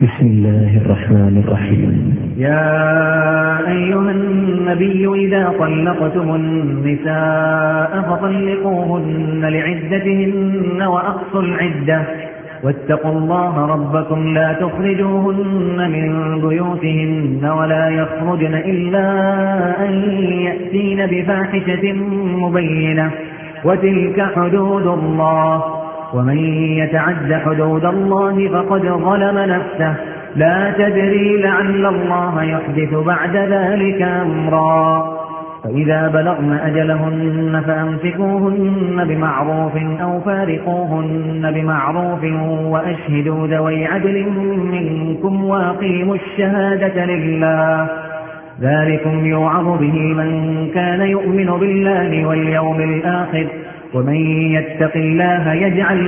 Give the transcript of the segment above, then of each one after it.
بسم الله الرحمن الرحيم. يا أيها النبي إذا طلقتم النساء فطلقوهن لعدتهن وأقصوا العدة واتقوا الله ربكم لا تخرجوهن من بيوتهن ولا يخرجن إلا أن يأتين بفاحشة مبينة وتلك حدود الله ومن يتعد حدود الله فقد ظلم نفسه لا تدري لعل الله يحدث بعد ذلك أمرا فإذا بلغن أجلهن فأمسكوهن بمعروف أو فارقوهن بمعروف وأشهدوا ذوي عدل منكم واقيموا الشهادة لله ذلكم يوعظ به من كان يؤمن بالله واليوم الآخر ومن يتق الله يجعل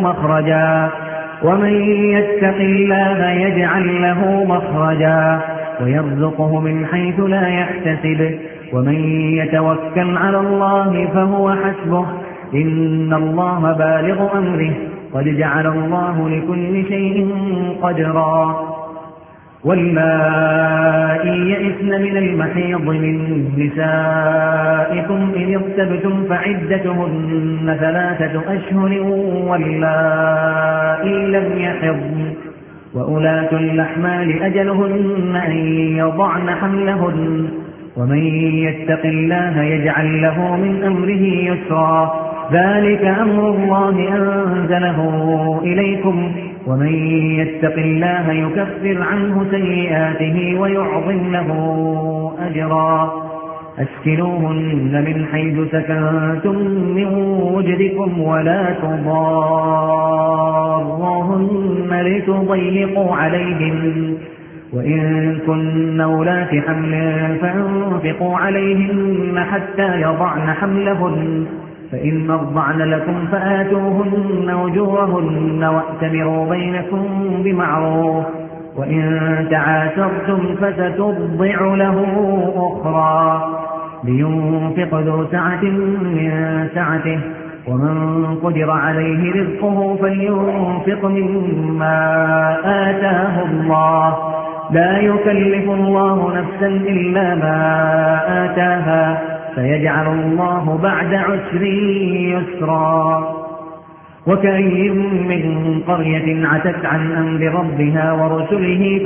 له مخرجا ويرزقه من حيث لا يحتسب ومن يتوكل على الله فهو حسبه إن الله بالغ أمره قد جعل الله لكل شيء قدرا واللائي يئسن من المحيض من نسائكم إن ارتبتم فعدتهن 3 أشهر واللائي لم يحضن وأولاة الأحمال أجلهن أن يضعن حملهن ومن يتق الله يجعل له من أمره يسرا ذلك أمر الله أنزله إليكم ومن يتق الله يكفر عنه سيئاته ويعظم له أجرا أسكنوهن من حيث سكنتم من وجدكم ولا تضاروهن لتضيقوا عليهن وإن كن أولات حمل فأنفقوا عليهن حتى يضعن حملهن فإن أرضعن لكم فآتوهن أجورهن وأتمروا بينكم بمعروف وإن تعاسرتم فسترضع له أخرى لينفق ذو سعة من سعته ومن قدر عليه رزقه فلينفق مما آتاه الله لا يكلف الله نفسا إلا ما آتاها فيجعل الله بعد عسر يسرا وكأي من قرية عتت عن أمر ربها ورسله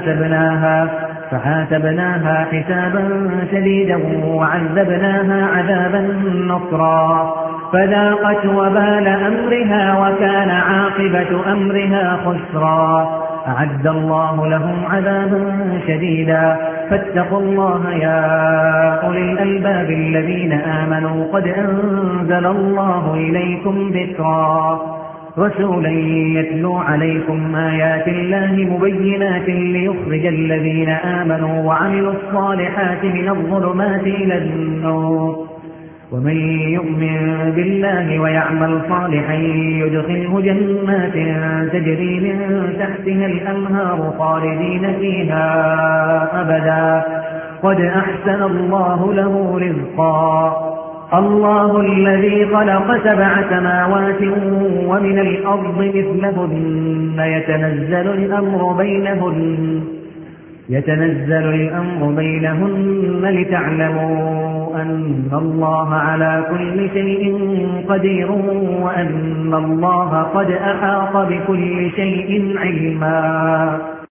فحاسبناها حسابا شديدا وعذبناها عذابا نصرا فذاقت وبال أمرها وكان عاقبة أمرها خسرا أعد الله لهم عذابا شديدا فاتقوا الله يا أولي الألباب الذين آمنوا قد أنزل الله إليكم ذكرا رسولا يتلو عليكم آيات الله مبينات ليخرج الذين آمنوا وعملوا الصالحات من الظلمات إلى النور ومن يؤمن بالله ويعمل صالحا يدخله جنات تجري من تحتها الأنهار خالدين فيها أبدا قد أحسن الله له رزقا الله الذي خلق 7 سماوات ومن الأرض مثلهن يتنزل الأمر بينهن لتعلموا أن الله على كل شيء قدير وأن الله قد أحاط بكل شيء علما